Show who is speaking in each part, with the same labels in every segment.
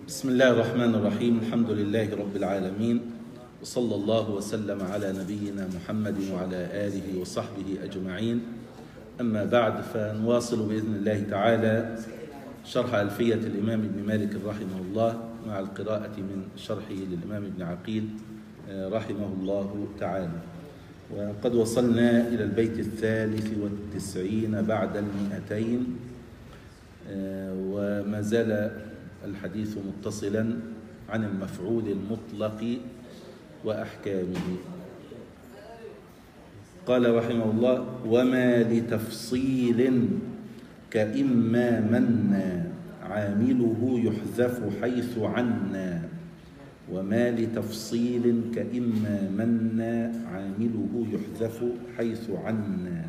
Speaker 1: بسم الله الرحمن الرحيم. الحمد لله رب العالمين، وصلى الله وسلم على نبينا محمد وعلى آله وصحبه أجمعين. أما بعد، فنواصل بإذن الله تعالى شرح ألفية الإمام ابن مالك رحمه الله مع القراءة من شرحه للإمام ابن عقيل رحمه الله تعالى. وقد وصلنا إلى البيت 93 بعد 200، وما زال الحديث متصلا عن المفعول المطلق وأحكامه. قال رحمه الله: وما لتفصيل كإما منا عامله يحذف حيث عنا. وما لتفصيل كإما منا عامله يحذف حيث عنا.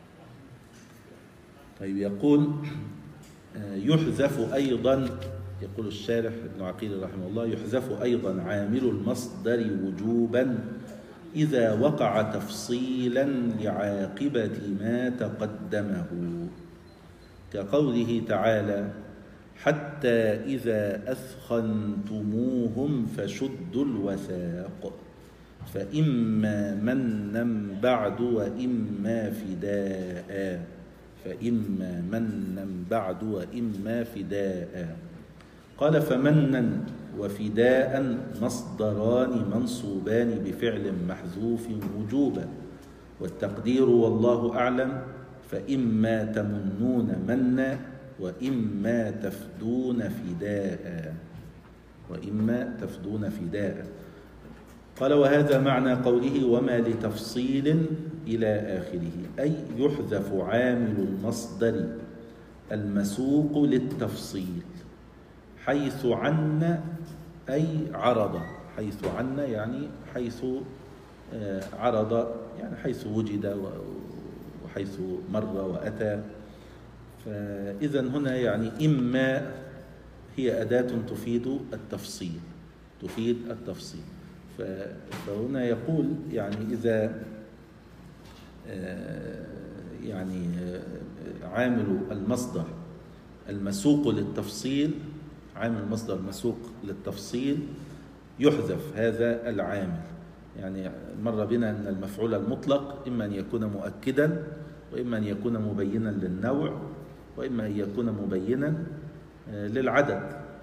Speaker 1: طيب، يقول يحذف أيضا، يقول الشارح ابن عقيل رحمه الله: يحذف أيضا عامل المصدر وجوبا إذا وقع تفصيلا لعاقبة ما تقدمه، كقوله تعالى: حتى إذا أثخنتموهم فشدوا الوثاق فإما منا بعد وإما فداء. فإما منا بعد وإما فداء. قال: فمنا وفداء مصدران منصوبان بفعل محذوف وجوبا، والتقدير والله أعلم: فإما تمنون منا وإما تفدون فداء. وإما تفدون فداء. قال: وهذا معنى قوله وما لتفصيل إلى آخره، أي يحذف عامل المصدر المسوق للتفصيل حيث عنا، أي عرض. حيث عنا يعني حيث عرض، يعني حيث وجد وحيث مر وأتى. فإذا هنا يعني إما هي أداة تفيد التفصيل، تفيد التفصيل. فهنا يقول يعني إذا يعني عامل المصدر المسوق للتفصيل، عامل المصدر المسوق للتفصيل يحذف هذا العامل. يعني مر بنا أن المفعول المطلق إما أن يكون مؤكدا، وإما أن يكون مبينا للنوع، وإما أن يكون مبينا للعدد.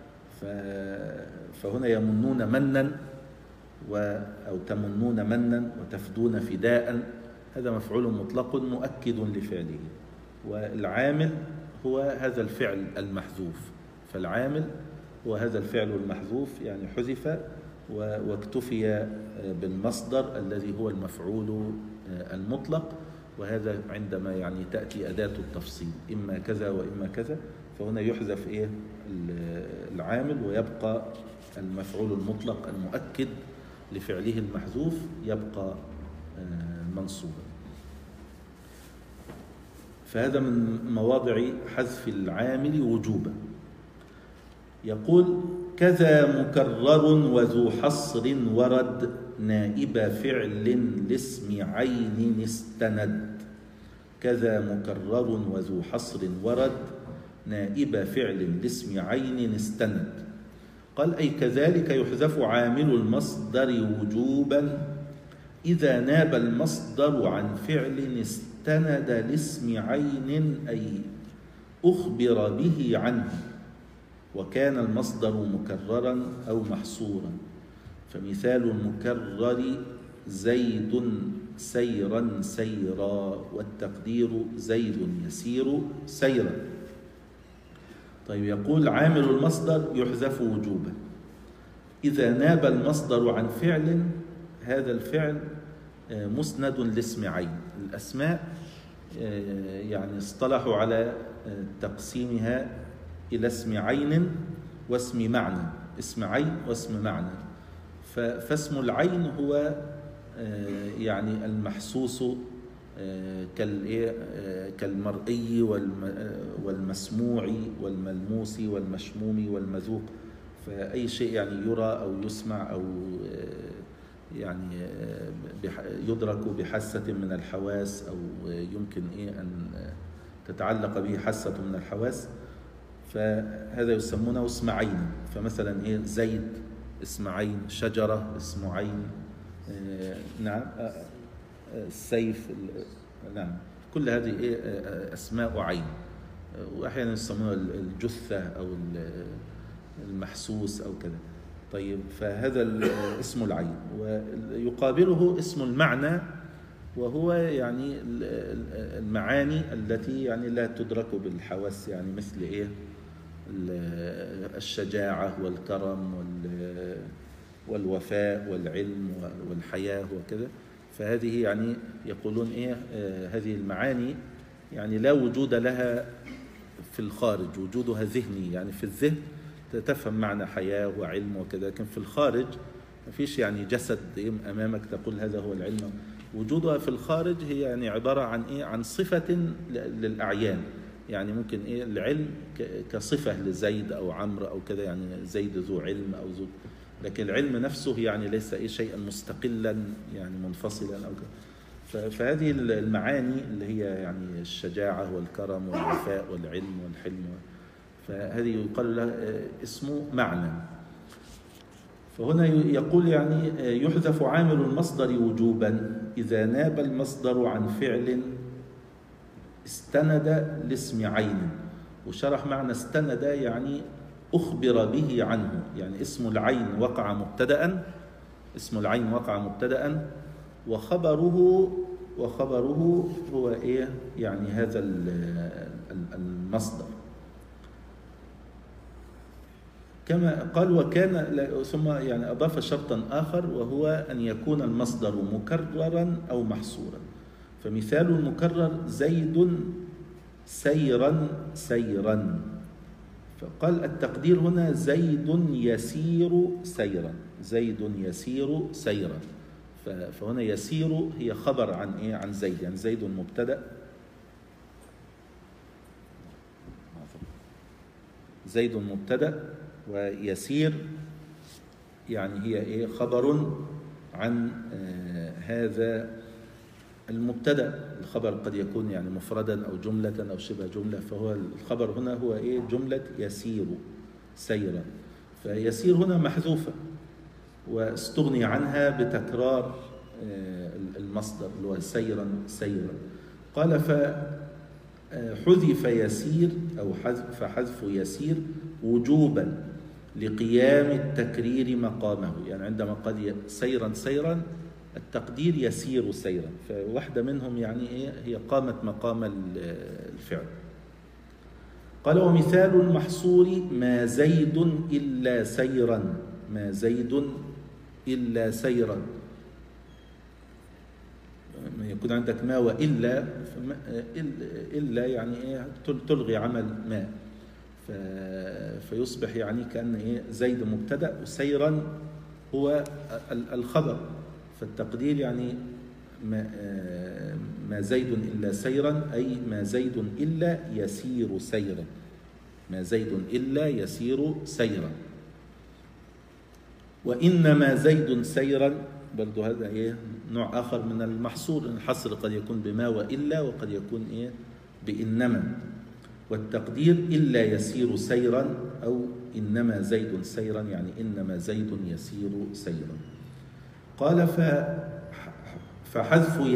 Speaker 1: فهنا يمنون منا أو تمنون منا وتفدون فداء، هذا مفعول مطلق مؤكد لفعله، والعامل هو هذا الفعل المحذوف. فالعامل هو هذا الفعل المحذوف، يعني حذف واكتفي بالمصدر الذي هو المفعول المطلق. وهذا عندما يعني تأتي أداة التفصيل إما كذا وإما كذا، فهنا يحذف العامل ويبقى المفعول المطلق المؤكد لفعله المحذوف يبقى منصوبا. فهذا من مواضع حذف العامل وجوبا. يقول: كذا مكرر وذو حصر ورد نائب فعل لاسم عين استند. كذا مكرر وذو حصر ورد نائب فعل لاسم عين استند. قال: أي كذلك يحذف عامل المصدر وجوبا إذا ناب المصدر عن فعل استند لاسم عين، أي أخبر به عنه، وكان المصدر مكررا أو محصورا. فمثال المكرر: زيد سيرا سيرا، والتقدير زيد يسير سيرا. طيب، يقول: عامل المصدر يحذف وجوبا إذا ناب المصدر عن فعل، هذا الفعل مسند لاسم عين. الأسماء يعني اصطلحوا على تقسيمها إلى اسم عين واسم معنى، اسم عين واسم معنى. فاسم العين هو يعني المحسوس كالمرئي والمسموع والملموس والمشموم والمذوق. فأي شيء يعني يرى أو يسمع أو يعني يدرك بحاسة من الحواس، أو يمكن أن تتعلق به حاسة من الحواس، فهذا يسمونه اسم عين. فمثلا إيه زيد اسم عين، شجرة اسم عين، نعم، السيف، نعم، كل هذه إيه أسماء عين. وأحيانا يسمونها الجثة أو المحسوس أو كذا. طيب، فهذا اسم العين. ويقابله اسم المعنى، وهو يعني المعاني التي يعني لا تدرك بالحواس، يعني مثل إيه الشجاعة والكرم والوفاء والعلم والحياة وكذا. فهذه يعني يقولون إيه هذه المعاني يعني لا وجود لها في الخارج، وجودها ذهني، يعني في الذهن تفهم معنى حياة وعلم وكذا، لكن في الخارج ما فيش يعني جسد أمامك تقول هذا هو العلم. وجودها في الخارج هي يعني عبارة عن إيه؟ عن صفة للأعيان. يعني ممكن إيه العلم كصفة لزيد أو عمرو أو كذا، يعني زيد ذو علم أو ذو، لكن العلم نفسه يعني ليس إيه شيئا مستقلا يعني منفصلا أو كذا. فهذه المعاني اللي هي يعني الشجاعة والكرم والوفاء والعلم والحلم، فهذه يقال لها اسم معنى. فهنا يقول يعني يحذف عامل المصدر وجوبا إذا ناب المصدر عن فعل استند لاسم عين. وشرح معنى استند يعني أخبر به عنه، يعني اسم العين وقع مبتدأ، اسم العين وقع مبتدأ، وخبره هو إيه يعني هذا المصدر. كما قال وكان، ثم يعني أضاف شرطا آخر وهو أن يكون المصدر مكررا أو محصورا. فمثال المكرر زيد سيرا سيرا. فقال التقدير هنا زيد يسير سيرا، زيد يسير سيرا. فهنا يسير هي خبر عن إيه؟ عن زيد، يعني زيد مبتدأ، زيد مبتدأ، ويسير يعني هي إيه؟ خبر عن هذا المبتدأ. الخبر قد يكون يعني مفردا أو جملة أو شبه جملة، فهو الخبر هنا هو إيه؟ جملة يسير سيرا. فيسير هنا محذوفة واستغني عنها بتكرار المصدر اللي هو سيرا سيرا. قال فحذف يسير أو فحذف يسير وجوبا لقيام التكرير مقامه. يعني عندما قال سيرا سيرا التقدير يسير سيرا، فواحدة منهم يعني إيه هي قامت مقام الفعل. قال ومثال المحصور ما زيد إلا سيرا، ما زيد إلا سيرا. يكون عندك ما وإلا، إلا يعني إيه تلغي عمل ما، فيصبح يعني كأن إيه زيد مبتدأ وسيرا هو الخبر. فالتقدير يعني ما زيد إلا سيرا، أي ما زيد إلا يسير سيرا، ما زيد إلا يسير سيرا. وإنما زيد سيرا برضو هذا إيه نوع آخر من المحصور. الحصر قد يكون بما وإلا، وقد يكون إيه بإنما. والتقدير إلا يسير سيرا أو إنما زيد سيرا، يعني إنما زيد يسير سيرا. قال فحذف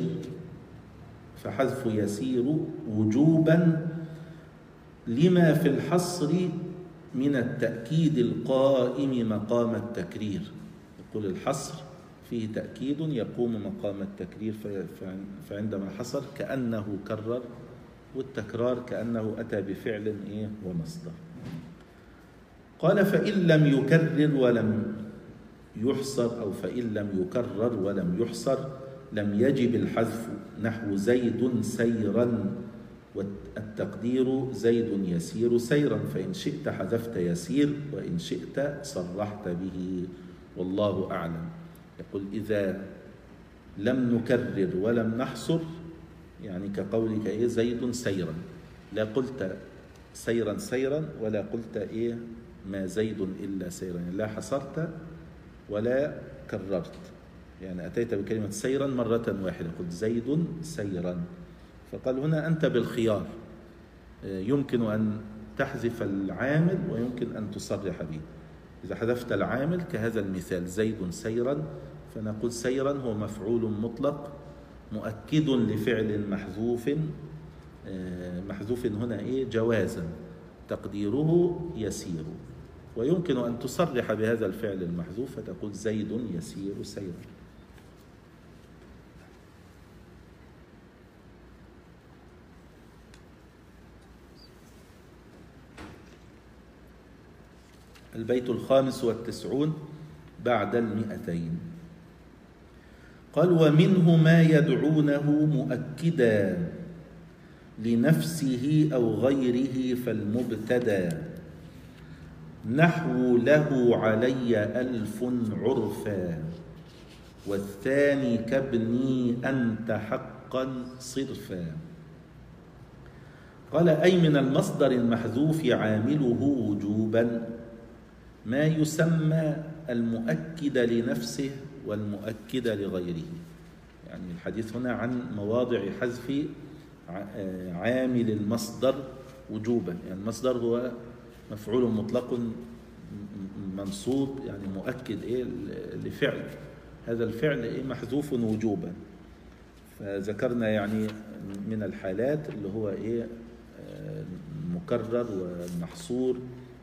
Speaker 1: يسير وجوبا لما في الحصر من التأكيد القائم مقام التكرير. يقول الحصر فيه تأكيد يقوم مقام التكرير، فعندما حصر كأنه كرر، والتكرار كأنه أتى بفعل إيه ومصدر. قال فإن لم يكرر ولم يحصر، أو فإن لم يكرر ولم يحصر لم يجب الحذف، نحو زيد سيرا والتقدير زيد يسير سيرا، فإن شئت حذفت يسير وإن شئت صرحت به، والله أعلم. يقول إذا لم نكرر ولم نحصر، يعني كقولك إيه زيد سيرا، لا قلت سيرا سيرا ولا قلت إيه ما زيد إلا سيرا، يعني لا حصرت ولا كررت، يعني أتيت بكلمة سيرا مرة واحدة، قلت زيد سيرا. فقال هنا أنت بالخيار، يمكن أن تحذف العامل ويمكن أن تصرح به. إذا حذفت العامل كهذا المثال زيد سيرا، فنقول سيرا هو مفعول مطلق مؤكد لفعل محذوف، محذوف هنا جوازا، تقديره يسير. ويمكن أن تصرح بهذا الفعل المحذوف فتقول زيد يسير سيرا. البيت 95 بعد 200. قال: ومنه ما يدعونه مؤكدا لنفسه أو غيره فالمبتدى، نحو له علي ألف عرفا، والثاني كابني أنت حقا صرفا. قال: أي من المصدر المحذوف عامله وجوبا ما يسمى المؤكد لنفسه والمؤكد لغيره. يعني الحديث هنا عن مواضع حذف عامل المصدر وجوبا. يعني المصدر هو مفعول مطلق منصوب، يعني مؤكد لفعل، هذا الفعل محذوف وجوبا. فذكرنا يعني من الحالات اللي هو مكرر ومحصور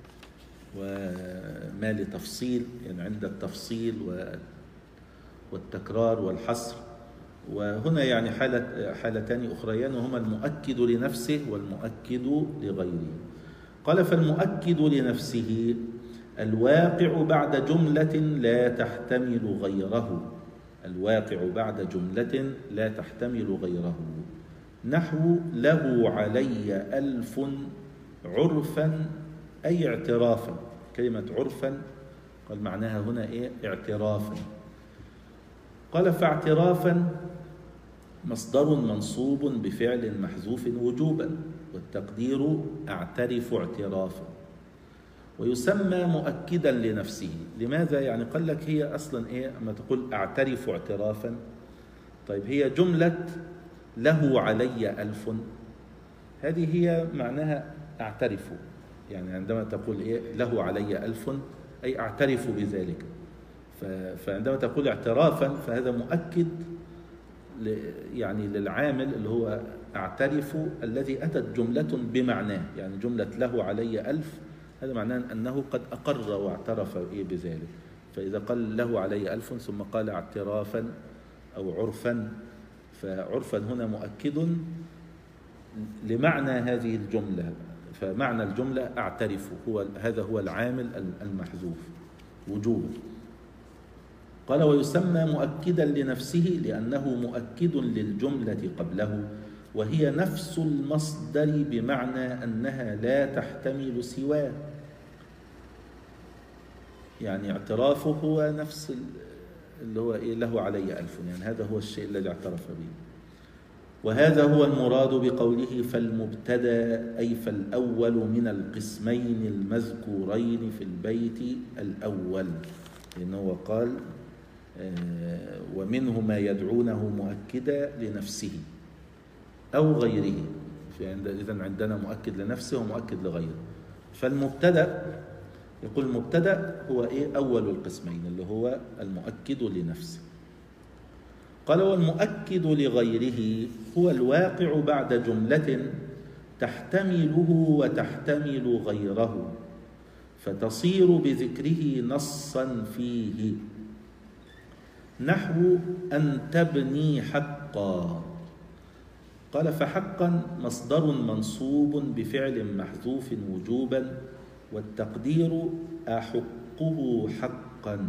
Speaker 1: وما لتفصيل، يعني عند التفصيل والتكرار والحصر. وهنا يعني حالتان أخريان، وهما المؤكد لنفسه والمؤكد لغيره. قال: فالمؤكد لنفسه الواقع بعد جملة لا تحتمل غيره، الواقع بعد جملة لا تحتمل غيره، نحو له علي ألف عرفا أي اعترافا. كلمة عرفا قال معناها هنا اعترافا. قال: فاعترافا مصدر منصوب بفعل محذوف وجوبا، والتقدير أعترف اعترافا، ويسمى مؤكدا لنفسه. لماذا؟ يعني قال لك هي أصلا أما تقول أعترف اعترافا، طيب هي جملة له علي ألف، هذه هي معناها أعترف. يعني عندما تقول له علي ألف أي أعترف بذلك. فعندما تقول اعترافا فهذا مؤكد يعني للعامل اللي هو أعترف، الذي أتت جملة بمعناه. يعني جملة له علي ألف هذا معناه أنه قد أقر واعترف بذلك. فإذا قال له علي ألف ثم قال اعترافا أو عرفا، فعرفا هنا مؤكد لمعنى هذه الجملة. فمعنى الجملة أعترف، هذا هو العامل المحذوف وجوبا. قال: ويسمى مؤكدا لنفسه لأنه مؤكد للجملة قبله، وهي نفس المصدر بمعنى أنها لا تحتمل سواه. يعني اعترافه هو نفس اللي هو له علي ألف، يعني هذا هو الشيء الذي اعترف به. وهذا هو المراد بقوله فالمبتدأ، أي فالأول من القسمين المذكورين في البيت الأول. لأنه قال: ومنه ما يدعونه مؤكدا لنفسه أو غيره. إذن عندنا مؤكد لنفسه ومؤكد لغيره. فالمبتدأ، يقول المبتدأ هو أول القسمين اللي هو المؤكد لنفسه. قال: والمؤكد لغيره هو الواقع بعد جملة تحتمله وتحتمل غيره، فتصير بذكره نصا فيه، نحو أن تبني حقا. قال: فحقا مصدر منصوب بفعل محذوف وجوبا، والتقدير أحقه حقا.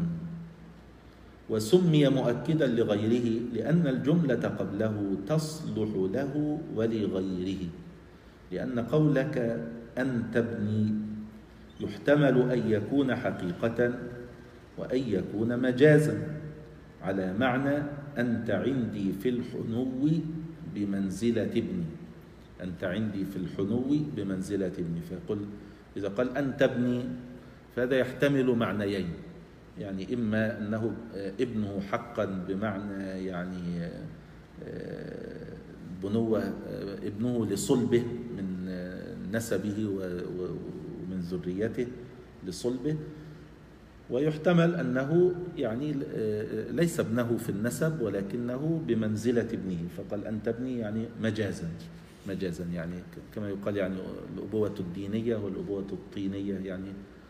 Speaker 1: وسمي مؤكدا لغيره لأن الجملة قبله تصلح له ولغيره، لأن قولك أن تبني يحتمل أن يكون حقيقة وأن يكون مجازا، على معنى أنت عندي في الحنو بمنزلة ابني، أنت عندي في الحنو بمنزلة ابني. فيقول إذا قال أن تبني فهذا يحتمل معنيين، يعني إما أنه ابنه حقا بمعنى يعني بنوة ابنه لصلبه من نسبه ومن ذريته لصلبه. ويحتمل أنه يعني ليس ابنه في النسب ولكنه بمنزلة ابنه، فقال أنت ابني يعني مجازا يعني كما يقال يعني الأبوة الدينية والأبوة الطينية يعني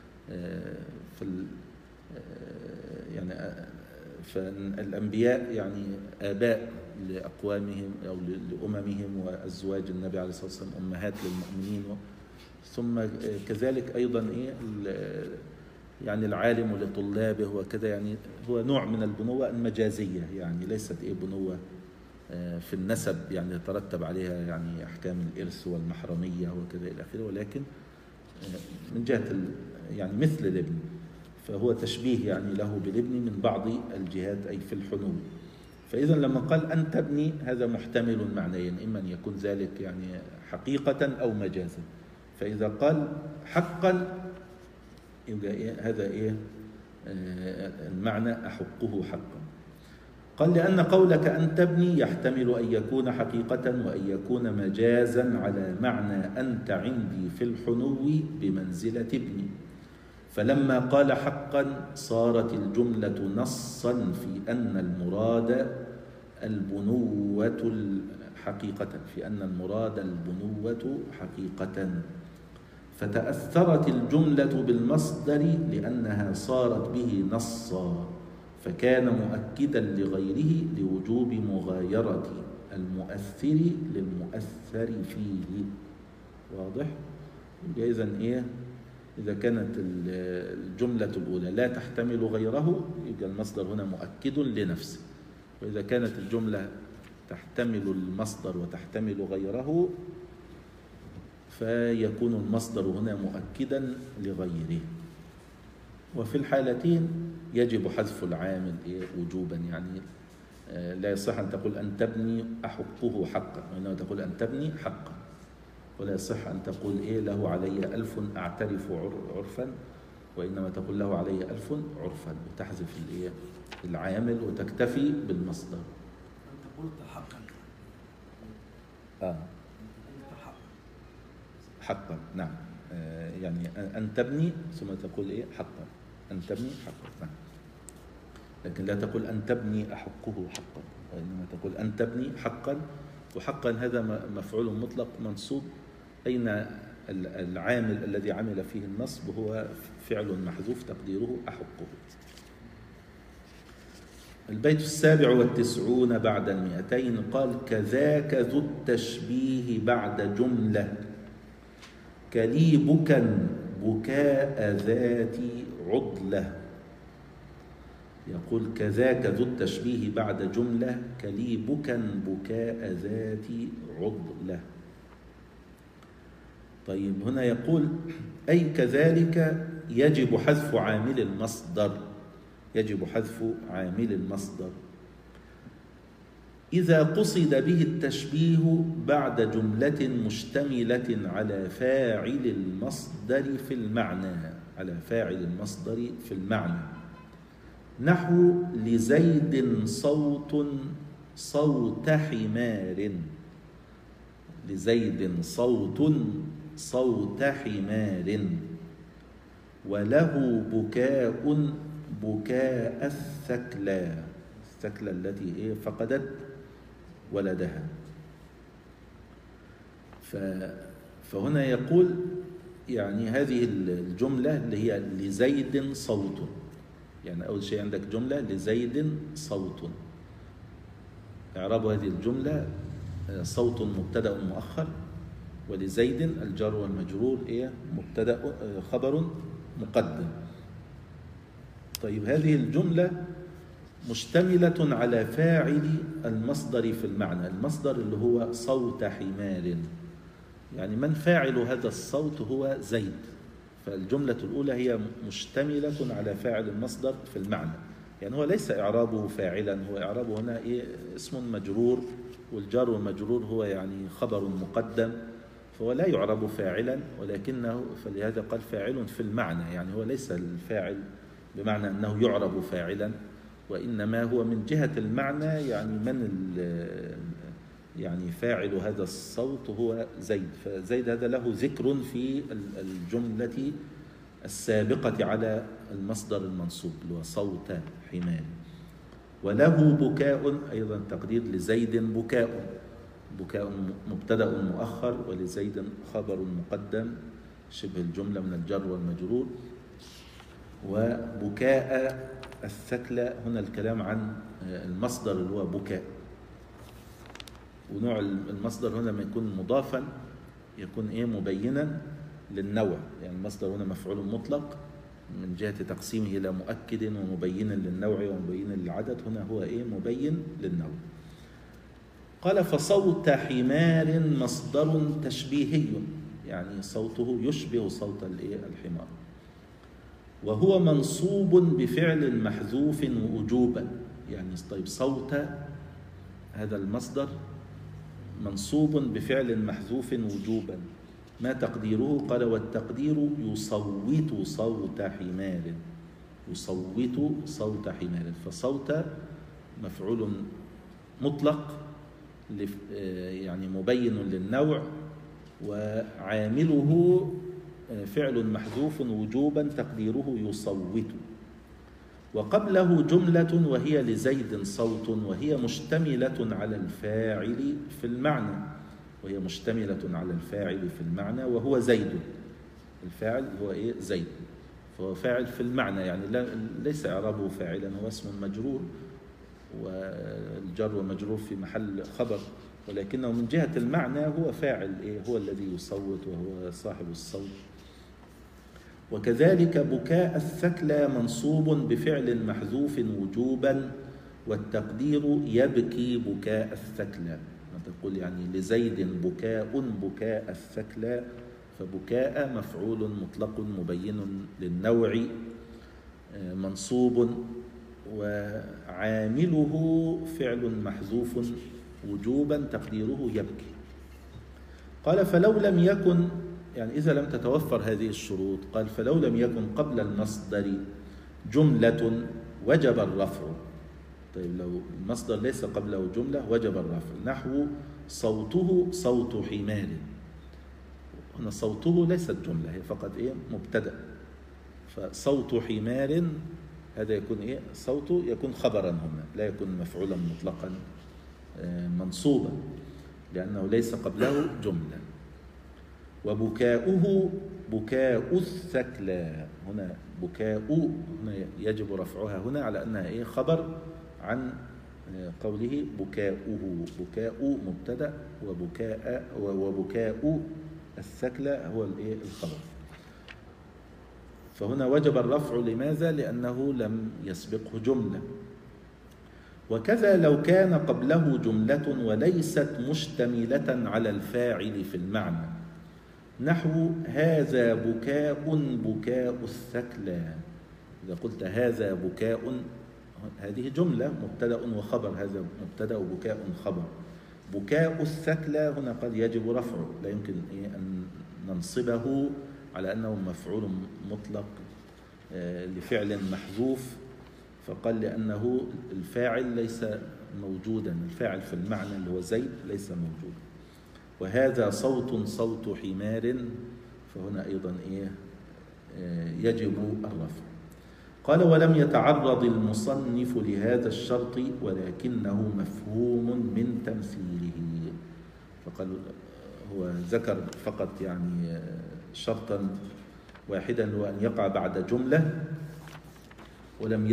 Speaker 1: يعني فالأنبياء يعني آباء لأقوامهم أو لأممهم، وأزواج النبي عليه الصلاة والسلام أمهات للمؤمنين. ثم كذلك أيضا يعني العالم لطلابه وكذا، يعني هو نوع من البنوة المجازية، يعني ليست بنوة في النسب يعني يترتب عليها يعني أحكام الإرث والمحرمية وكذا إلى آخره، ولكن من جهة يعني مثل الابن، فهو تشبيه يعني له بالابن من بعض الجهات أي في الحنو. فإذا لما قال أنت ابني هذا محتمل معنيين، إما أن يكون ذلك يعني حقيقة أو مجازا. فإذا قال حقا يبقى هذا المعنى أحقه حقا. قال لأن قولك أنت ابني يحتمل أن يكون حقيقة وأن يكون مجازا على معنى أنت عندي في الحنو بمنزلة ابني. فلما قال حقا صارت الجملة نصا في أن المراد البنوة حقيقة، في أن المراد البنوة حقيقة، فتأثرت الجملة بالمصدر لأنها صارت به نصا، فكان مؤكدا لغيره لوجوب مغايرة المؤثر للمؤثر فيه. واضح؟ إذن إذا كانت الجملة الأولى لا تحتمل غيره يبقى المصدر هنا مؤكد لنفسه، وإذا كانت الجملة تحتمل المصدر وتحتمل غيره فيكون المصدر هنا مؤكدا لغيره. وفي الحالتين يجب حذف العامل وجوبا، يعني لا يصح أن تقول أن تبني أحقه حقا، وإنما تقول أن تبني حقا. ولا يصح أن تقول له علي 1000 أعترف عرفا، وإنما تقول له علي 1000 عرفا، وتحذف العامل وتكتفي بالمصدر.
Speaker 2: أنت قلت حقا.
Speaker 1: حقا نعم، يعني أن تبني ثم تقول حقا، أن تبني حقا نعم، لكن لا تقول أن تبني أحقه حقا، وإنما تقول أن تبني حقا. وحقا هذا مفعول مطلق منصوب، أين العامل الذي عمل فيه النصب هو فعل محذوف تقديره أحقه. البيت 97 بعد 200 قال كذاك ذو التشبيه بعد جملة كلي بكا بكاء ذات عضلة. يقول كذاك ذو التشبيه بعد جملة كلي بكا بكاء ذات عضلة. طيب هنا يقول أي كذلك يجب حذف عامل المصدر، يجب حذف عامل المصدر إذا قصد به التشبيه بعد جملة مشتملة على فاعل المصدر في المعنى، على فاعل المصدر في المعنى، نحو لزيد صوت صوت حمار، لزيد صوت صوت حمار، وله بكاء بكاء الثكلى، الثكلى التي فقدت ولدها. فهنا يقول يعني هذه الجملة اللي هي لزيد صوت، يعني أول شيء عندك جملة لزيد صوت، إعراب هذه الجملة صوت مبتدأ مؤخر، ولزيد الجار والمجرور مبتدأ خبر مقدم. طيب هذه الجملة مشتملة على فاعل المصدر في المعنى، المصدر اللي هو صوت حمار، يعني من فاعل هذا الصوت هو زيد. فالجملة الأولى هي مشتملة على فاعل المصدر في المعنى، يعني هو ليس إعرابه فاعلا، هو إعرابه هنا اسم مجرور، والجار والمجرور هو يعني خبر مقدم، فهو لا يعرب فاعلا، ولكنه فلهذا قال فاعل في المعنى، يعني هو ليس الفاعل بمعنى أنه يعرب فاعلا، وإنما هو من جهة المعنى يعني من يعني فاعل هذا الصوت هو زيد، فزيد هذا له ذكر في الجملة السابقة على المصدر المنصوب اللي هو صوت حمار. وله بكاء، أيضا تقدير لزيد بكاء، بكاء مبتدأ مؤخر، ولزيد خبر مقدم شبه الجملة من الجر والمجرور. وبكاء الثكلى، هنا الكلام عن المصدر اللي هو بكاء. ونوع المصدر هنا لما يكون مضافا يكون مبينا للنوع، يعني المصدر هنا مفعول مطلق من جهة تقسيمه إلى مؤكد ومبين للنوع ومبين للعدد، هنا هو مبين للنوع. قال فصوت حمار مصدر تشبيهي، يعني صوته يشبه صوت الحمار، وهو منصوب بفعل محذوف وجوبا. يعني طيب صوت هذا المصدر منصوب بفعل محذوف وجوبا، ما تقديره؟ قال والتقدير يصوت صوت حمار، يصوت صوت حمار. فصوت مفعول مطلق يعني مبين للنوع، وعامله فعل محذوف وجوبا تقديره يصوت. وقبله جملة وهي لزيد صوت، وهي مشتملة على الفاعل في المعنى، وهي مشتملة على الفاعل في المعنى وهو زيد. الفاعل هو زيد، فهو فاعل في المعنى، يعني ليس إعرابه فاعلا، هو اسم مجرور، والجر ومجرور في محل خبر، ولكنه من جهة المعنى هو فاعل هو الذي يصوت وهو صاحب الصوت. وكذلك بكاء الثكلى منصوب بفعل محذوف وجوبا، والتقدير يبكي بكاء الثكلى. تقول يعني لزيد بكاء الثكلى، فبكاء مفعول مطلق مبين للنوع منصوب، وعامله فعل محذوف وجوبا تقديره يبكي. قال فلو لم يكن، يعني إذا لم تتوفر هذه الشروط، قال فلو لم يكن قبل المصدر جملة وجب الرفع. طيب لو المصدر ليس قبله جملة وجب الرفع، نحو صوته صوت حمار. هنا صوته ليست جملة، هي فقط مبتدأ، فصوت حمار هذا يكون صوته يكون خبرا هنا، لا يكون مفعولا مطلقا منصوبا لأنه ليس قبله جملة. وبكاؤه بكاء الثكلى، هنا بكاء هنا يجب رفعها هنا على أنها خبر عن قوله بكاؤه. بكاء مبتدأ، وبكاء الثكلى هو الخبر، فهنا وجب الرفع. لماذا؟ لأنه لم يسبقه جملة. وكذا لو كان قبله جملة وليست مشتملة على الفاعل في المعنى، نحو هذا بكاء الثكلى. إذا قلت هذا بكاء، هذه جملة مبتدأ وخبر، هذا مبتدأ وبكاء خبر. بكاء الثكلى هنا قد يجب رفعه، لا يمكن أن ننصبه على أنه مفعول مطلق لفعل محذوف، فقال لأنه الفاعل ليس موجودا، الفاعل في المعنى اللي هو زيد ليس موجودا. وهذا صوت حمار، فهنا أيضا يجب الرفع. قال ولم يتعرض المصنف لهذا الشرط، ولكنه مفهوم من تمثيله. فقال هو ذكر فقط يعني شرطا واحدا، هو أن يقع بعد جملة، ولم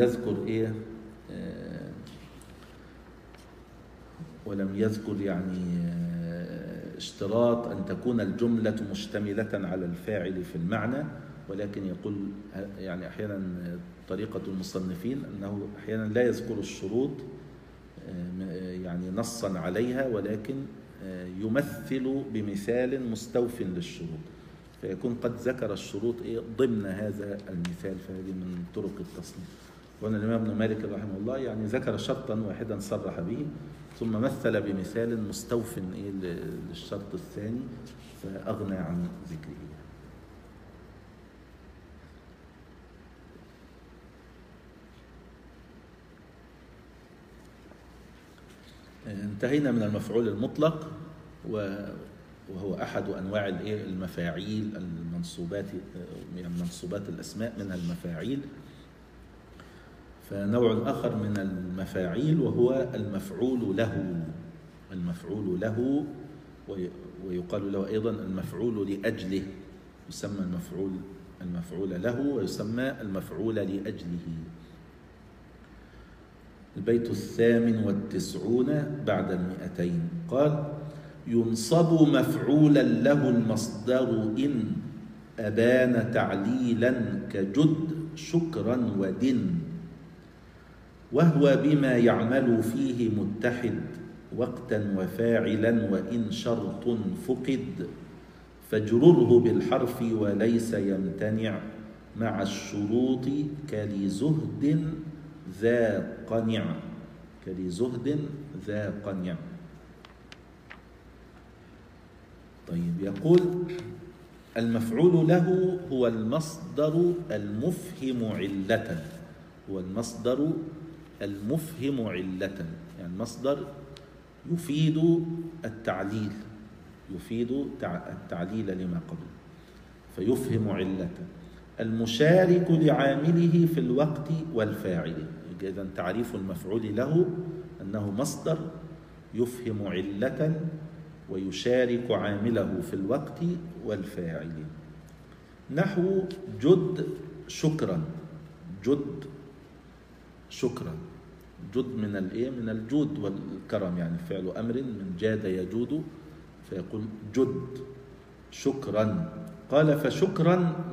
Speaker 1: يذكر يعني اشتراط أن تكون الجملة مشتملة على الفاعل في المعنى. ولكن يقول يعني أحيانا طريقة المصنفين أنه أحيانا لا يذكر الشروط يعني نصا عليها، ولكن يمثل بمثال مستوف للشروط، فيكون قد ذكر الشروط ضمن هذا المثال، فهذه من طرق التصنيف. وأن الإمام ابن مالك رحمه الله يعني ذكر شرطا واحدا صرح به، ثم مثل بمثال مستوف للشرط الثاني فأغنى عن ذكره. انتهينا من المفعول المطلق، وهو أحد أنواع المفاعيل المنصوبات، يعني منصوبات الأسماء منها المفاعيل. فنوع آخر من المفاعيل وهو المفعول له. المفعول له، ويقال له أيضا المفعول لأجله، يسمى المفعول له، ويسمى المفعول لأجله. البيت 98 بعد 200 قال: ينصب مفعولا له المصدر إن أبان تعليلا كجد شكرا ودن، وهو بما يعمل فيه متحد وقتا وفاعلا، وإن شرط فقد فاجرره بالحرف وليس يمتنع مع الشروط كلزهد ذا قنع. كلزهد ذا قنع. طيب، يقول: المفعول له هو المصدر المفهم علة. هو المصدر المفهم علة، يعني مصدر يفيد التعليل، يفيد التعليل لما قبله، فيفهم علة. المشارك لعامله في الوقت والفاعل. إذن تعريف المفعول له أنه مصدر يفهم علة ويشارك عامله في الوقت والفاعل. نحو جد شكرا. جد شكرا. جد من الجود والكرم، يعني فعل أمر من جاد يجود، فيقول جد شكرا. قال: فشكرا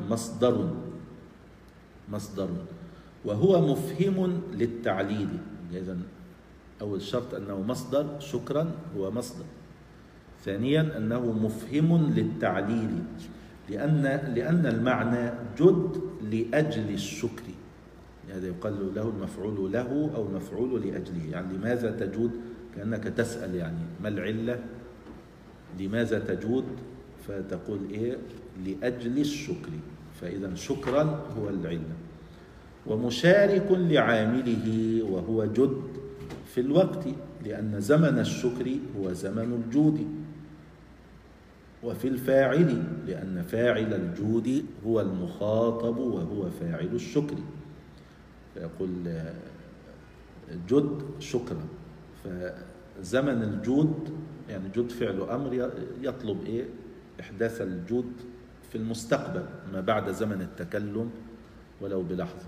Speaker 1: مصدر وهو مفهم للتعليل. إذن أول شرط أنه مصدر، شكرا هو مصدر. ثانيا أنه مفهم للتعليل، لأن المعنى جد لأجل الشكر. هذا يقال له المفعول له أو المفعول لأجله. يعني لماذا تجود؟ كأنك تسأل يعني ما العلة، لماذا تجود؟ فتقول لأجل الشكر. فإذا شكرا هو العلة. ومشارك لعامله وهو جد في الوقت، لأن زمن الشكر هو زمن الجود. وفي الفاعل، لأن فاعل الجود هو المخاطب وهو فاعل الشكر. فيقول جد شكرا. فزمن الجود، يعني جد فعل أمر يطلب إحداث الجود في المستقبل ما بعد زمن التكلم ولو بلحظة.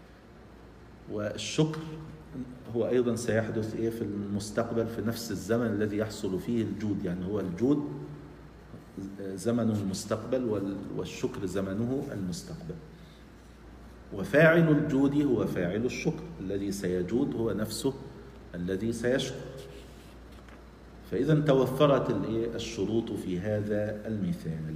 Speaker 1: والشكر هو أيضا سيحدث في المستقبل في نفس الزمن الذي يحصل فيه الجود. يعني هو الجود زمنه المستقبل والشكر زمنه المستقبل. وفاعل الجود هو فاعل الشكر، الذي سيجود هو نفسه الذي سيشكر. فإذا توفرت الشروط في هذا المثال.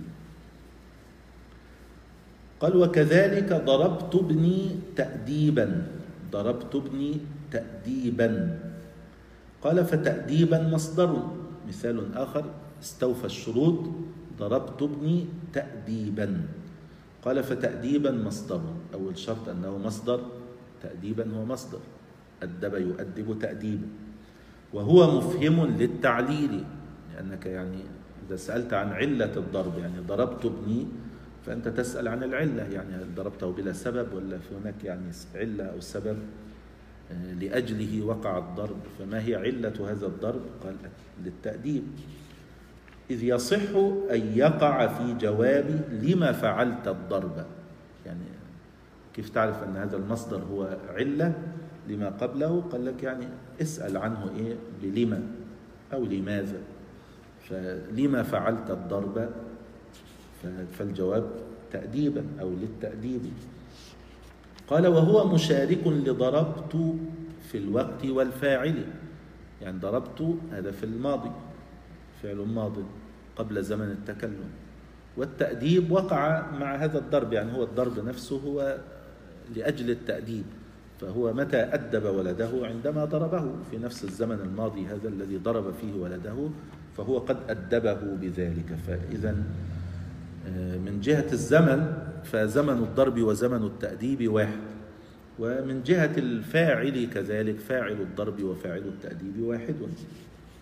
Speaker 1: قال: وكذلك ضربت ابني تأديبا. ضربت ابني تأديبا. قال: فتأديبا مصدر. مثال آخر استوفى الشروط: ضربت ابني تأديبا. قال: فتأديبا مصدر. أول شرط أنه مصدر، تأديبا هو مصدر، أدب يؤدب تأديبا، وهو مفهم للتعليل. لأنك يعني إذا سألت عن علة الضرب، يعني ضربت ابني، فأنت تسأل عن العلة، يعني هل ضربته بلا سبب ولا في هناك يعني علة أو سبب لأجله وقع الضرب؟ فما هي علة هذا الضرب؟ قال: للتأديب. إذ يصح أن يقع في جواب لما فعلت الضرب. يعني كيف تعرف أن هذا المصدر هو علة لما قبله؟ قال لك يعني اسأل عنه بلما أو لماذا. فلما فعلت الضرب، فالجواب تأديبا أو للتأديب. قال: وهو مشارك لضربت في الوقت والفاعل. يعني ضربت هذا في الماضي، فعل ماض قبل زمن التكلم، والتأديب وقع مع هذا الضرب، يعني هو الضرب نفسه هو لأجل التأديب. فهو متى أدب ولده؟ عندما ضربه في نفس الزمن الماضي هذا الذي ضرب فيه ولده، فهو قد أدبه بذلك. فإذا من جهة الزمن فزمن الضرب وزمن التأديب واحد، ومن جهة الفاعل كذلك، فاعل الضرب وفاعل التأديب واحد.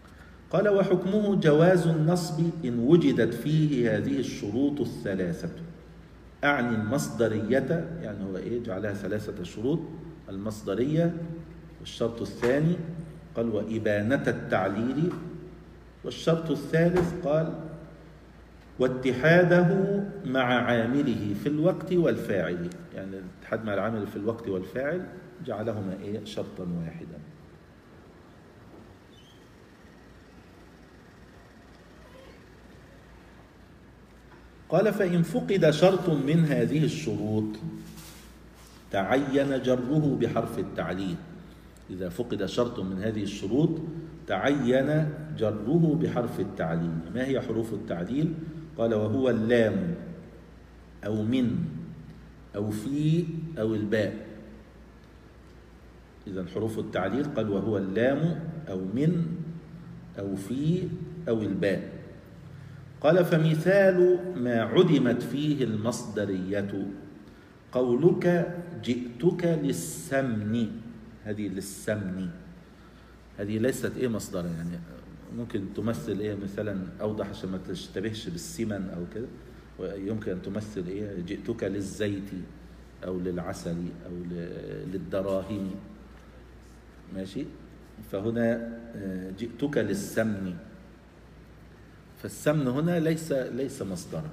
Speaker 1: قال وحكمه جواز النصب إن وجدت فيه هذه الشروط الثلاثة. أعني المصدرية، يعني هو إيه جعلها 3 شروط: المصدرية، والشرط الثاني قال وإبانة التعليل، والشرط الثالث قال واتحاده مع عامله في الوقت والفاعل. يعني الاتحاد مع العامل في الوقت والفاعل جعلهما إيه شرطا واحدا. قال فإن فقد شرط من هذه الشروط تعين جره بحرف التعليل. إذا فقد شرط من هذه الشروط تعين جره بحرف التعليل. ما هي حروف التعليل؟ قال وهو اللام أو من أو في أو الباء. إذا حروف التعليل قال وهو اللام أو من أو في أو الباء. قال فمثال ما عدمت فيه المصدرية قولك جئتك للسمن. هذه للسمن هذه ليست إيه مصدرا، يعني ممكن تمثل إيه مثلا أوضح عشان ما تشتبهش بالسمن أو كده، ويمكن أن تمثل إيه جئتك للزيت أو للعسل أو للدراهم. ماشي. فهنا جئتك للسمن، فالسمن هنا ليس مصدرا،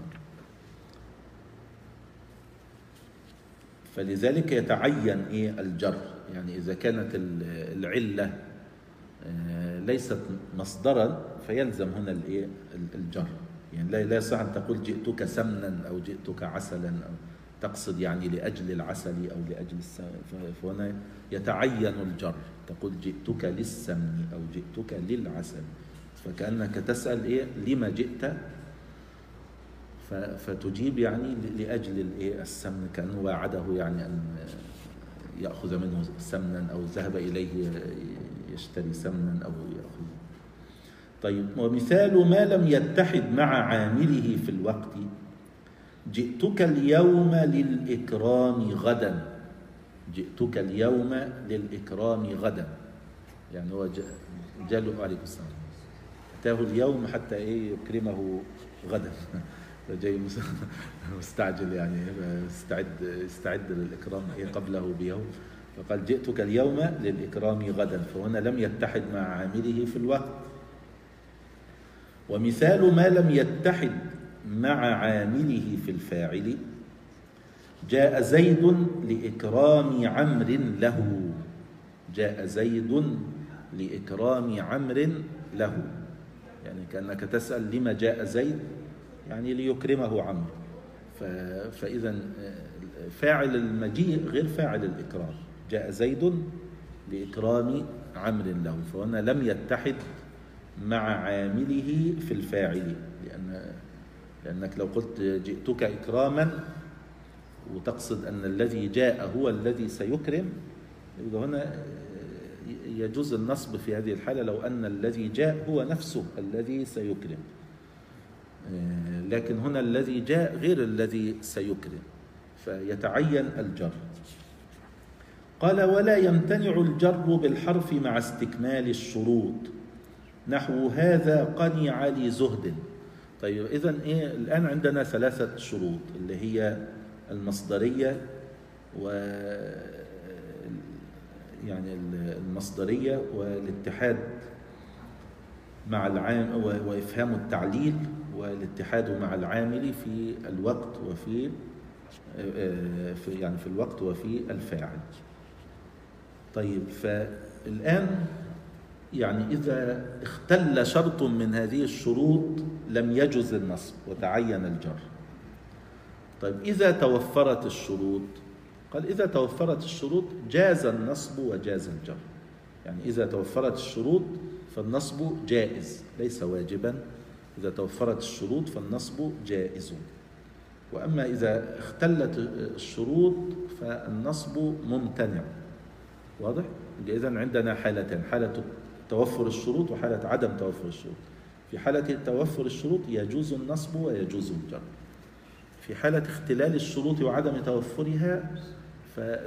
Speaker 1: فلذلك يتعين إيه الجر. يعني إذا كانت العلة ليست مصدرا فيلزم هنا الإيه الجر. يعني لا يصح أن تقول جئتك سمنا أو جئتك عسلا أو تقصد يعني لأجل العسل أو لأجل السمن، فهنا يتعين الجر. تقول جئتك للسمن أو جئتك للعسل، فكأنك تسأل إيه لما جئت، فتجيب يعني لأجل الإيه السمن، كأنه وعده يعني أن يأخذ منه سمنا أو ذهب إليه يشتري سمنا أو يأخذ. طيب ومثال ما لم يتحد مع عامله في الوقت جئتك اليوم للإكرام غدا. جئتك اليوم للإكرام غدا، يعني هو جاله عليكم السلام أتاه اليوم حتى إيه يكرمه غدا. فجاي مستعجل يعني استعد للإكرام إيه قبله بيوم، فقال جئتك اليوم للإكرام غدا، فهنا لم يتحد مع عامله في الوقت. ومثال ما لم يتحد مع عامله في الفاعل جاء زيد لإكرام عمرو له. جاء زيد لإكرام عمرو له، يعني كأنك تسأل لما جاء زيد، يعني ليكرمه عمرو. فإذا فاعل المجيء غير فاعل الإكرام. جاء زيد لإكرام عمرو له، فهنا لم يتحد مع عامله في الفاعل، لأنك لو قلت جئتك إكراما وتقصد أن الذي جاء هو الذي سيكرم، يبقى هنا يجوز النصب في هذه الحالة لو أن الذي جاء هو نفسه الذي سيكرم، لكن هنا الذي جاء غير الذي سيكرم، فيتعين الجر. قال ولا يمتنع الجر بالحرف مع استكمال الشروط نحو هذا قنع لزهد. طيب إذن إيه الآن عندنا 3 شروط اللي هي المصدرية يعني المصدرية والاتحاد مع العام وإفهام التعليل والاتحاد مع العامل في الوقت وفي يعني في الوقت وفي الفاعل. طيب فالآن يعني إذا اختل شرط من هذه الشروط لم يجز النصب وتعين الجر. طيب إذا توفرت الشروط، قال إذا توفرت الشروط جاز النصب وجاز الجر. يعني إذا توفرت الشروط فالنصب جائز ليس واجبا، إذا توفرت الشروط فالنصب جائز. وأما إذا اختلت الشروط فالنصب ممتنع. واضح؟ إذن عندنا حالتين: حالة توفر الشروط وحالة عدم توفر الشروط. في حالة توفر الشروط يجوز النصب ويجوز الجر. في حالة اختلال الشروط وعدم توفرها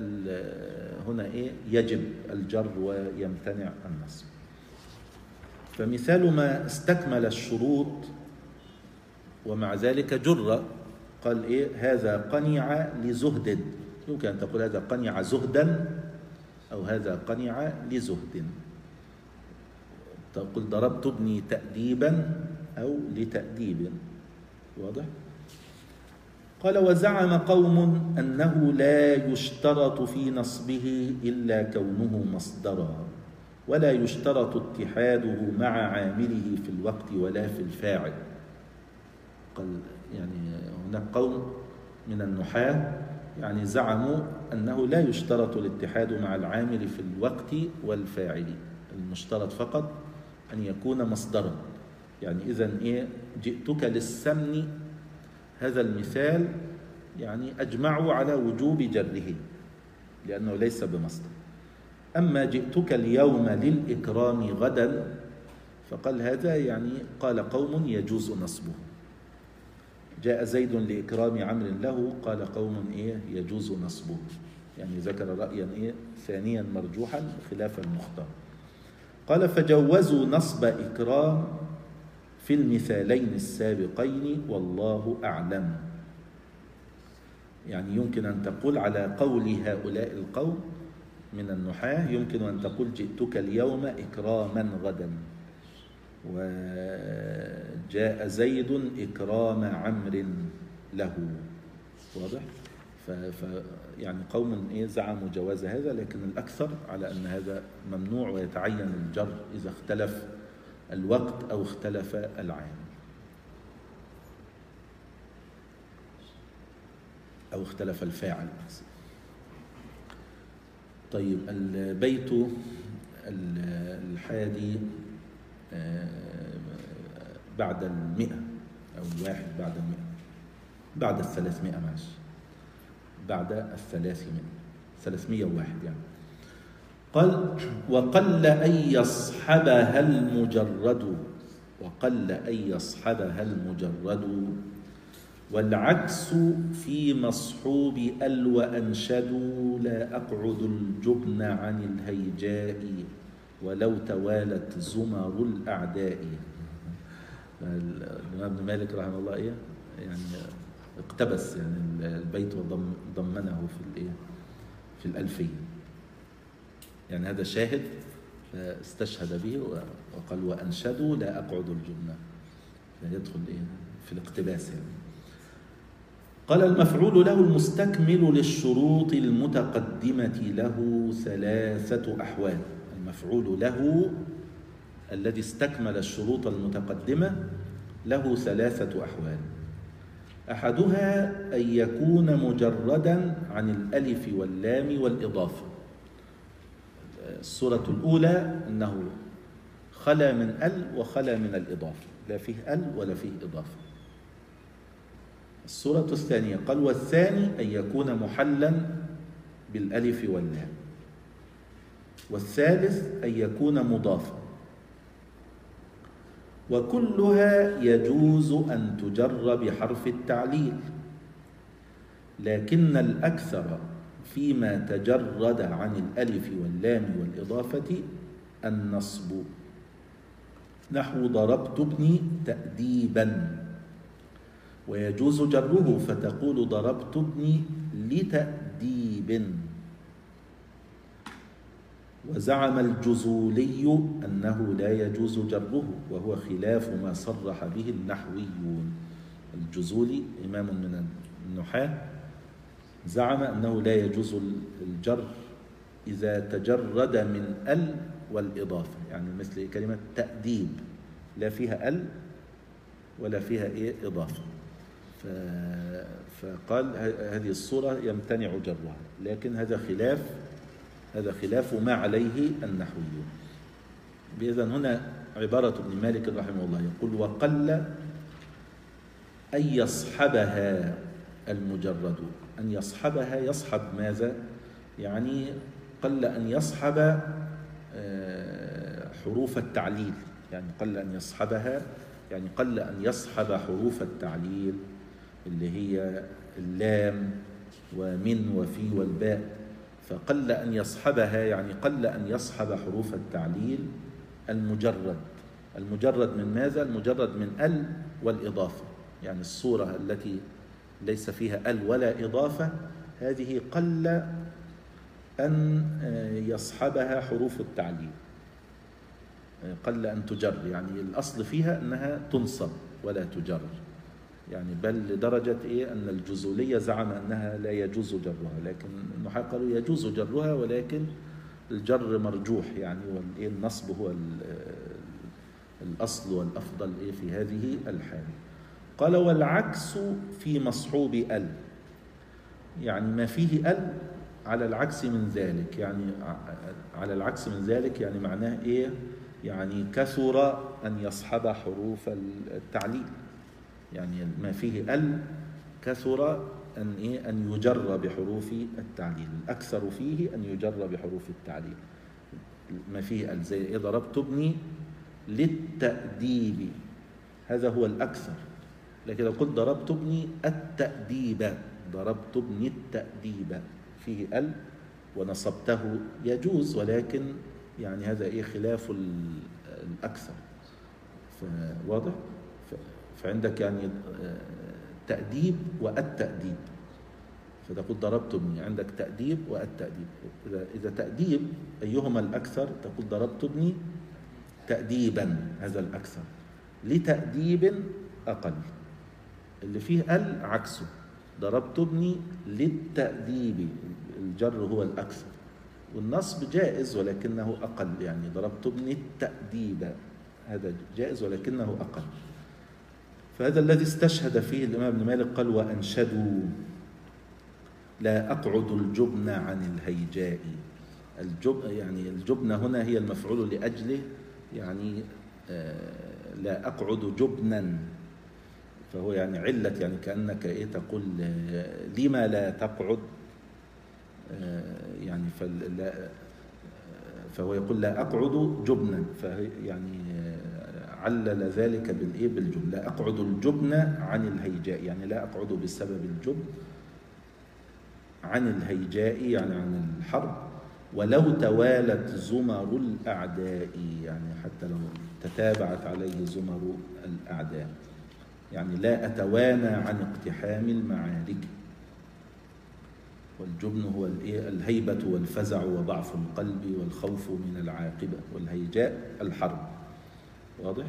Speaker 1: فهنا إيه يجب الجر ويمتنع النصب. فمثال ما استكمل الشروط ومع ذلك جر، قال إيه؟ هذا قنع لزهد، يمكن أن تقول هذا قنع زهدا أو هذا قنع لزهد. تقول ضربت ابني تأديبا أو لتأديب. واضح؟ قال وزعم قوم أنه لا يشترط في نصبه إلا كونه مصدرا، ولا يشترط اتحاده مع عامله في الوقت ولا في الفاعل. قال يعني هناك قوم من النحاة يعني زعموا أنه لا يشترط الاتحاد مع العامل في الوقت والفاعل، المشترط فقط أن يكون مصدرا. يعني إذن إيه؟ جئتك للسمن، هذا المثال يعني أجمعوا على وجوب جره لأنه ليس بمصدر. أما جئتك اليوم للإكرام غدا فقال هذا يعني قال قوم يجوز نصبه. جاء زيد لإكرام عمرو له، قال قوم إيه؟ يجوز نصبه. يعني ذكر رأيا إيه؟ ثانيا مرجوحا خلاف المختار. قال فجوزوا نصب إكرام في المثالين السابقين والله أعلم. يعني يمكن أن تقول على قول هؤلاء القوم من النحاة، يمكن أن تقول جئتك اليوم إكراما غدا، وجاء زيد إكرام عمرو له. واضح؟ يعني قوم زعموا جواز هذا، لكن الأكثر على أن هذا ممنوع ويتعين الجر إذا اختلف الوقت أو اختلف العامل أو اختلف الفاعل. طيب البيت الحادي بعد 100 أو الواحد بعد 100 بعد 300 ماشي، بعد 301 يعني. قال وقل أن يصحبها المجرد، وقل أن يصحبها المجرد، والعكس في مصحوب ال وأنشدوا، لا أقعد الجبن عن الهيجاء ولو توالت زمر الأعداء. الإمام ابن مالك رحمه الله يعني اقتبس يعني البيت وضمنه في الألفية، يعني هذا شاهد فاستشهد به وقال وأنشدوا لا أقعد الجبن، فيدخل في الاقتباس يعني. قال المفعول له المستكمل للشروط المتقدمة له 3 أحوال. المفعول له الذي استكمل الشروط المتقدمة له 3 أحوال. أحدها أن يكون مجردا عن الألف واللام والإضافة. الصورة الأولى أنه خلا من ال وخلا من الإضافة، لا فيه ال ولا فيه إضافة. الصورة الثانية قال والثاني أن يكون محلا بالألف واللام. والثالث أن يكون مضافا. وكلها يجوز أن تجر بحرف التعليل، لكن الأكثر فيما تجرد عن الألف واللام والإضافة النصب، نحو ضربت ابني تأديبا، ويجوز جره فتقول ضربت ابني لتأديب. وزعم الجزولي أنه لا يجوز جره، وهو خلاف ما صرح به النحويون. الجزولي إمام من النحاة زعم أنه لا يجوز الجر إذا تجرد من ال والإضافة، يعني مثل كلمة تأديب لا فيها ال ولا فيها إضافة، فقال هذه الصورة يمتنع جرها، لكن هذا خلاف ما عليه النحويون. بإذن هنا عبارة ابن مالك رحمه الله يقول وقل أن يصحبها المجرد. أن يصحبها يصحب ماذا؟ يعني قل أن يصحب حروف التعليل، يعني قل أن يصحبها يعني قل أن يصحب حروف التعليل اللي هي اللام ومن وفي والباء. فقل أن يصحبها يعني قل أن يصحب حروف التعليل المجرد، المجرد من ماذا؟ المجرد من ال والإضافة، يعني الصورة التي ليس فيها ال ولا إضافة هذه قل أن يصحبها حروف التعليل، قل أن تجر، يعني الأصل فيها أنها تنصب ولا تجر، يعني بل لدرجة أن الجزولية زعم أنها لا يجوز جرها، لكن النحاة قالوا يجوز جرها ولكن الجر مرجوح، يعني والنصب هو الأصل والأفضل في هذه الحالة. قال والعكس في مصحوب ال، يعني ما فيه ال على العكس من ذلك، يعني على العكس من ذلك يعني معناه يعني كثر أن يصحب حروف التعليل، يعني ما فيه ال كثر أن يجر بحروف التعليل، الأكثر فيه أن يجر بحروف التعليل. ما فيه ال زي ضربت ابني للتأديب، هذا هو الأكثر. لكن لو قلت ضربت ابني التأديب، ضربت ابني التأديب، فيه ال ونصبته يجوز، ولكن يعني هذا خلاف الأكثر. واضح؟ فعندك يعني تأديب والتأديب، فتقول ضربت ابني، عندك تأديب والتأديب. إذا تأديب أيهما الأكثر تقول ضربت ابني تأديبا، هذا الأكثر. لتأديب أقل، اللي فيه ال عكسه، ضربت ابني للتأديب، الجر هو الأكثر، والنصب جائز ولكنه أقل، يعني ضربت ابني التأديب هذا جائز ولكنه أقل. فهذا الذي استشهد فيه الإمام ابن مالك، قال وأنشدوا لا أقعد الجبن عن الهيجاء. يعني الجبن هنا هي المفعول لأجله، يعني لا أقعد جبنا، فهو يعني علة، يعني كأنك تقول لما لا تقعد، يعني فهو يقول لا أقعد جبنا، يعني علل ذلك بالجبن، لا أقعد الجبن عن الهيجاء، يعني لا أقعد بسبب الجبن عن الهيجاء، يعني عن الحرب، ولو توالت زمر الأعداء، يعني حتى لو تتابعت عليه زمر الأعداء، يعني لا أتوانى عن اقتحام المعارك. والجبن هو الهيبة والفزع وضعف القلب والخوف من العاقبة، والهيجاء الحرب. واضح؟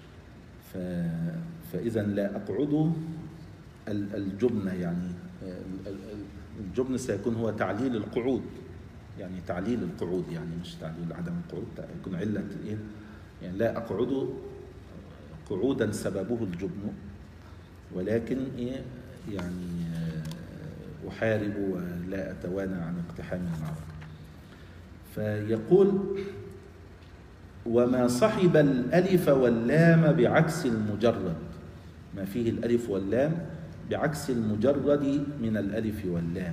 Speaker 1: فإذا لا أقعد الجبن، يعني الجبن سيكون هو تعليل القعود، يعني تعليل القعود، يعني مش تعليل عدم القعود، يكون علة يعني لا أقعد قعودا سببه الجبن، ولكن يعني أحارب ولا أتوانى عن اقتحام المعركة. فيقول وما صحب الألف واللام بعكس المجرد، ما فيه الألف واللام بعكس المجرد من الألف واللام،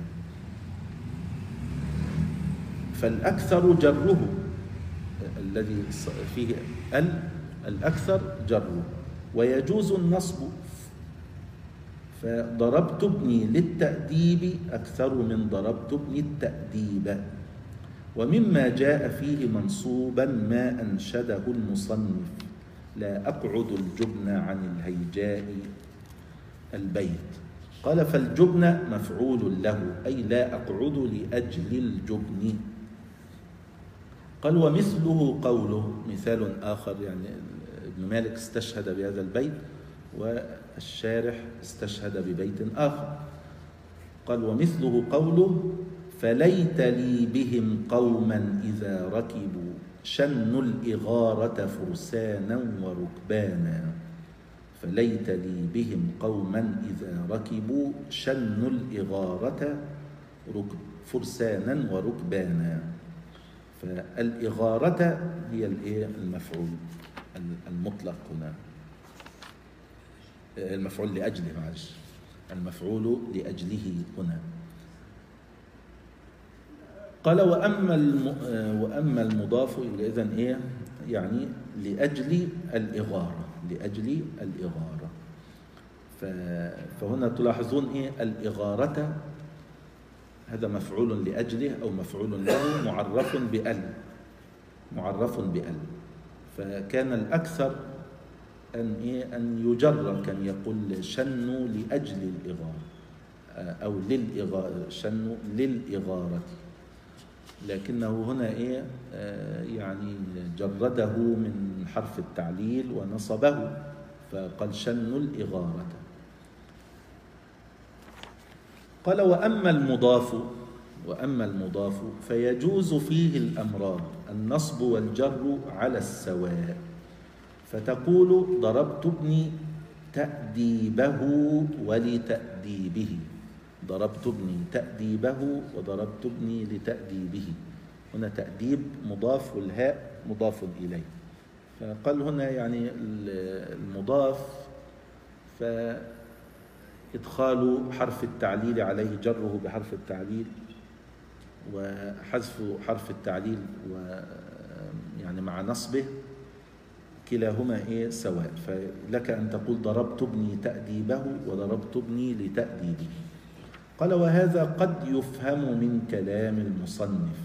Speaker 1: فالأكثر جره، الذي فيه الأكثر جره، ويجوز النصب. فضربت ابني للتأديب أكثر من ضربت ابني التأديب. ومما جاء فيه منصوبا ما أنشده المصنف لا أقعد الجبن عن الهيجاء البيت. قال فالجبن مفعول له، أي لا أقعد لأجل الجبن. قال ومثله قوله، مثال آخر، يعني ابن مالك استشهد بهذا البيت والشارح استشهد ببيت آخر. قال ومثله قوله فليت لي بهم قوما إذا ركبوا شنوا الإغارة فرسانا وركبانا. فليت لي بهم قوما إذا ركبوا شنوا الإغارة فرسانا وركبانا. فالإغارة هي المفعول المطلق هنا، المفعول لأجله، معلش، المفعول لأجله هنا. قال وأما المضاف إذن يعني لأجل الإغارة، لأجل الإغارة. فهنا تلاحظون الإغارة هذا مفعول لأجله أو مفعول له معرف بأل، معرف بأل. فكان الأكثر أن يجر، كان يقول شنوا لأجل الإغارة أو للإغارة، شنوا للإغارة، لكنه هنا يعني جرده من حرف التعليل ونصبه فقال شنوا الإغارة. قال وأما المضاف فيجوز فيه الأمران النصب والجر على السواء، فتقول ضربت ابني تأديبه ولتأديبه، ضربت ابني تأديبه وضربت ابني لتأديبه. هنا تأديب مضاف والهاء مضاف إليه، فقال هنا يعني المضاف فإدخال حرف التعليل عليه جره بحرف التعليل وحذف حرف التعليل يعني مع نصبه كلاهما سواء، فلك أن تقول ضربت ابني تأديبه وضربت ابني لتأديبه. قال وهذا قد يفهم من كلام المصنف،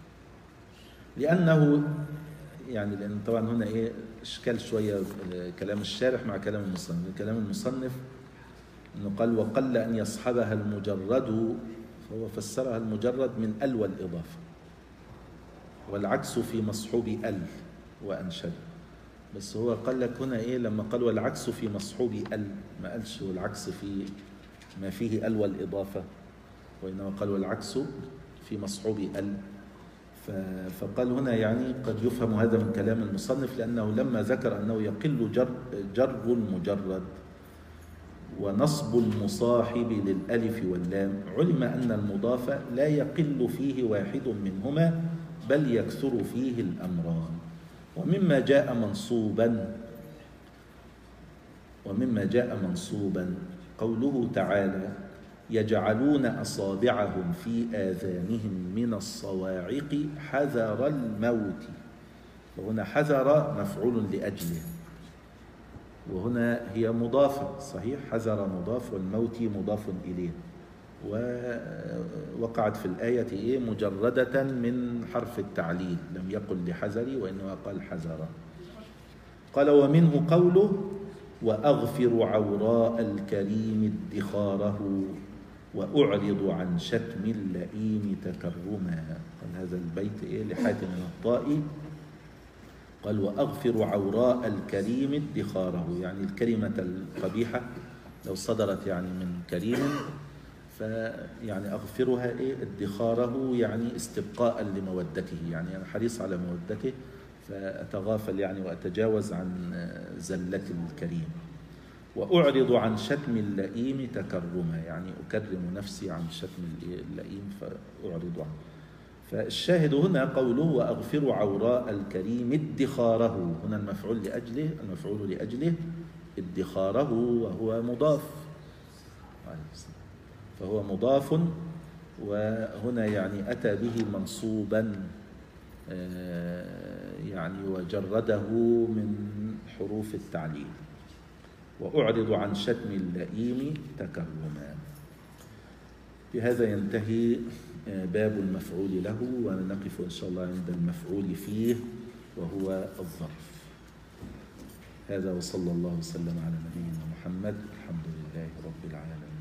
Speaker 1: لأن طبعا هنا إشكال شوية كلام الشارح مع كلام المصنف. كلام المصنف أنه قال وقل أن يصحبها المجرد، فهو فسرها المجرد من ال والإضافة، والعكس في مصحوب ال وأنشد. بس هو قال لك هنا لما قال والعكس في مصحوب ال، ما قالش والعكس في ما فيه ال والإضافة، وإنما قال والعكس في مصحوب ال. فقال هنا يعني قد يفهم هذا من كلام المصنف، لأنه لما ذكر أنه يقل جر المجرد ونصب المصاحب للألف واللام، علم أن المضاف لا يقل فيه واحد منهما بل يكثر فيه الأمران. ومما جاء منصوبا قوله تعالى يجعلون أصابعهم في آذانهم من الصواعق حذر الموت، وهنا حذر مفعول لأجله، وهنا هي مضافة صحيح، حذر مضاف والموت مضاف إليه، ووقعت في الآية مجردة من حرف التعليل، لم يقل لحذري وإنما قال حذر. قال ومنه قوله وأغفر عوراء الكريم ادخاره وأعرض عن شتم اللئيم تكرما. قال هذا البيت لحاتم الطائي، قال وأغفر عوراء الكريم ادخاره، يعني الكلمة القبيحة لو صدرت يعني من كريم فيعني أغفرها ادخاره، يعني استبقاء لمودته، يعني أنا حريص على مودته فأتغافل يعني وأتجاوز عن زلة الكريم. وأعرض عن شتم اللئيم تكرما، يعني أكرم نفسي عن شتم اللئيم فأعرض عنه. فالشاهد هنا قوله وأغفر عوراء الكريم ادخاره، هنا المفعول لأجله ادخاره، وهو مضاف، فهو مضاف، وهنا يعني أتى به منصوبا يعني وجرده من حروف التعليل. وأعرض عن شتم اللئيم تكرما. بهذا ينتهي باب المفعول له، ونقف إن شاء الله عند المفعول فيه وهو الظرف. هذا وصلى الله وسلم على نبينا محمد، الحمد لله رب العالمين.